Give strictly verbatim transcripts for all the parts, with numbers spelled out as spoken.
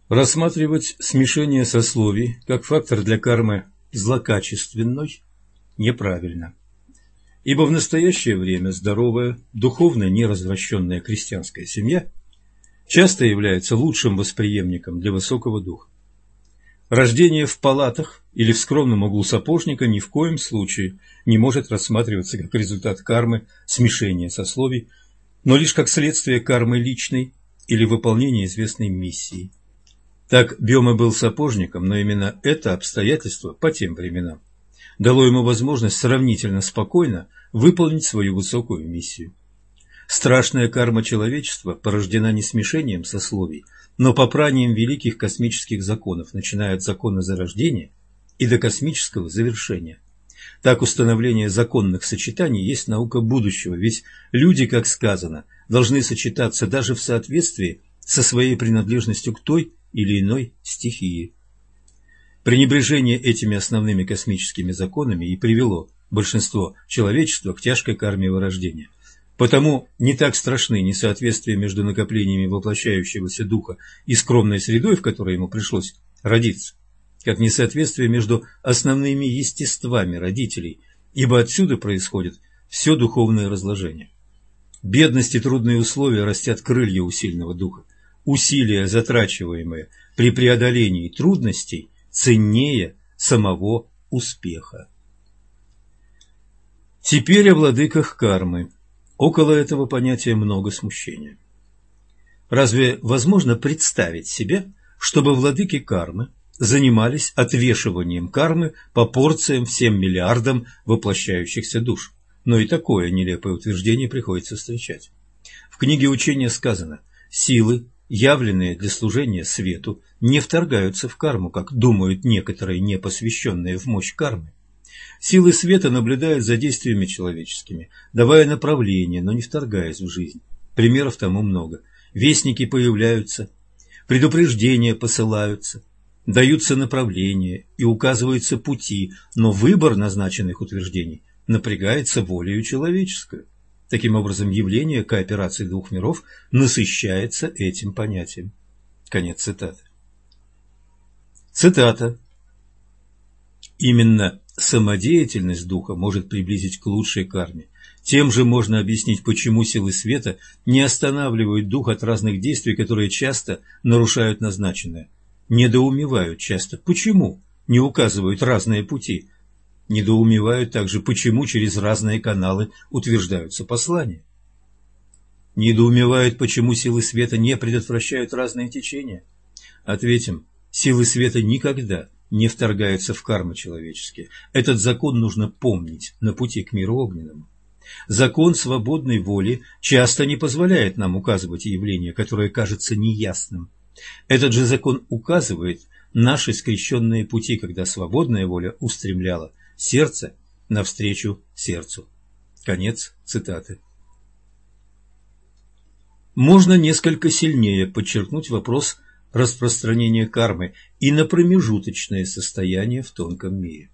Рассматривать смешение сословий как фактор для кармы злокачественной неправильно, ибо в настоящее время здоровая, духовно неразвращенная крестьянская семья часто является лучшим восприемником для высокого духа. Рождение в палатах или в скромном углу сапожника ни в коем случае не может рассматриваться как результат кармы смешения сословий, но лишь как следствие кармы личной или выполнения известной миссии. Так Бёме был сапожником, но именно это обстоятельство по тем временам дало ему возможность сравнительно спокойно выполнить свою высокую миссию. Страшная карма человечества порождена не смешением сословий, но попранием великих космических законов, начиная от закона зарождения и до космического завершения. Так установление законных сочетаний есть наука будущего, ведь люди, как сказано, должны сочетаться даже в соответствии со своей принадлежностью к той или иной стихии. Пренебрежение этими основными космическими законами и привело большинство человечества к тяжкой карме вырождения. Потому не так страшны несоответствия между накоплениями воплощающегося духа и скромной средой, в которой ему пришлось родиться, как несоответствие между основными естествами родителей, ибо отсюда происходит все духовное разложение. Бедность и трудные условия растят крылья у сильного духа. Усилия, затрачиваемые при преодолении трудностей, ценнее самого успеха. Теперь о владыках кармы. Около этого понятия много смущения. Разве возможно представить себе, чтобы владыки кармы занимались отвешиванием кармы по порциям всем миллиардам воплощающихся душ? Но и такое нелепое утверждение приходится встречать. В книге учения сказано: «Силы, явленные для служения свету, не вторгаются в карму, как думают некоторые непосвященные в мощь кармы. Силы света наблюдают за действиями человеческими, давая направление, но не вторгаясь в жизнь. Примеров тому много. Вестники появляются, предупреждения посылаются, даются направления и указываются пути, но выбор назначенных утверждений напрягается волею человеческую. Таким образом, явление кооперации двух миров насыщается этим понятием». Конец цитаты. Цитата. «Именно самодеятельность духа может приблизить к лучшей карме. Тем же можно объяснить, почему силы света не останавливают дух от разных действий, которые часто нарушают назначенное. Недоумевают часто, почему не указывают разные пути. Недоумевают также, почему через разные каналы утверждаются послания. Недоумевают, почему силы света не предотвращают разные течения. Ответим, силы света никогда не вторгаются в кармы человеческие. Этот закон нужно помнить на пути к миру огненному. Закон свободной воли часто не позволяет нам указывать явление, которое кажется неясным. Этот же закон указывает наши скрещенные пути, когда свободная воля устремляла сердце навстречу сердцу». Конец цитаты. Можно несколько сильнее подчеркнуть вопрос распространения кармы и на промежуточные состояния в тонком мире.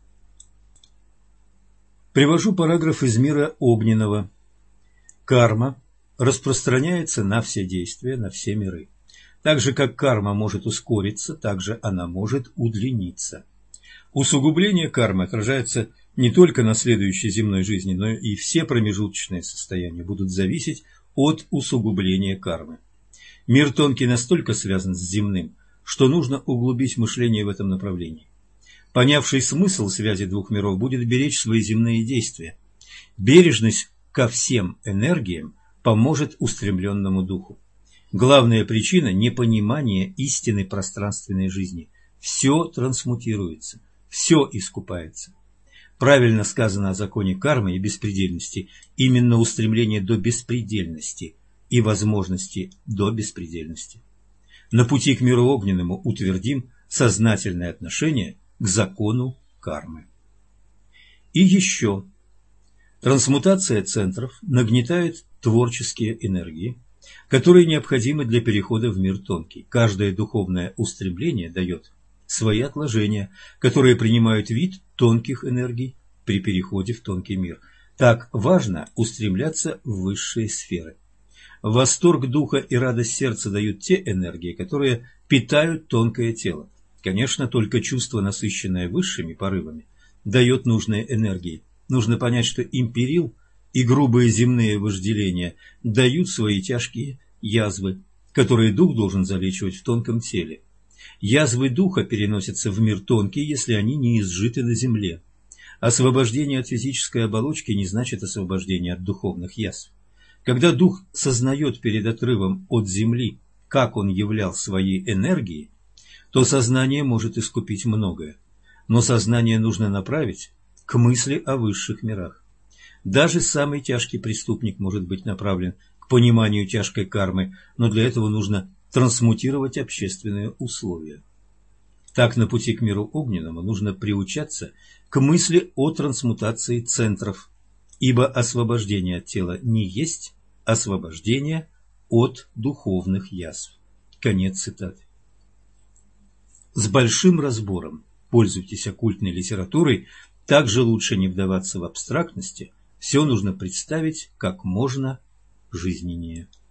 Привожу параграф из мира огненного. Карма распространяется на все действия, на все миры. Так же, как карма может ускориться, так же она может удлиниться. Усугубление кармы отражается не только на следующей земной жизни, но и все промежуточные состояния будут зависеть от усугубления кармы. Мир тонкий настолько связан с земным, что нужно углубить мышление в этом направлении. Понявший смысл связи двух миров будет беречь свои земные действия. Бережность ко всем энергиям поможет устремленному духу. Главная причина – непонимание истины пространственной жизни. Все трансмутируется, все искупается. Правильно сказано о законе кармы и беспредельности, именно устремление до беспредельности и возможности до беспредельности. На пути к миру огненному утвердим сознательное отношение к закону кармы. И еще. Трансмутация центров нагнетает творческие энергии, которые необходимы для перехода в мир тонкий. Каждое духовное устремление дает свои отложения, которые принимают вид тонких энергий при переходе в тонкий мир. Так важно устремляться в высшие сферы. Восторг духа и радость сердца дают те энергии, которые питают тонкое тело. Конечно, только чувство, насыщенное высшими порывами, дает нужные энергии. Нужно понять, что империл и грубые земные вожделения дают свои тяжкие язвы, которые дух должен залечивать в тонком теле. Язвы духа переносятся в мир тонкий, если они не изжиты на земле. Освобождение от физической оболочки не значит освобождение от духовных язв. Когда дух сознает перед отрывом от земли, как он являл своей энергией, то сознание может искупить многое. Но сознание нужно направить к мысли о высших мирах. Даже самый тяжкий преступник может быть направлен к пониманию тяжкой кармы, но для этого нужно трансмутировать общественные условия. Так, на пути к миру огненному нужно приучаться к мысли о трансмутации центров, ибо освобождение от тела не есть освобождение от духовных язв. Конец цитаты. С большим разбором пользуйтесь оккультной литературой, также лучше не вдаваться в абстрактности, все нужно представить как можно жизненнее.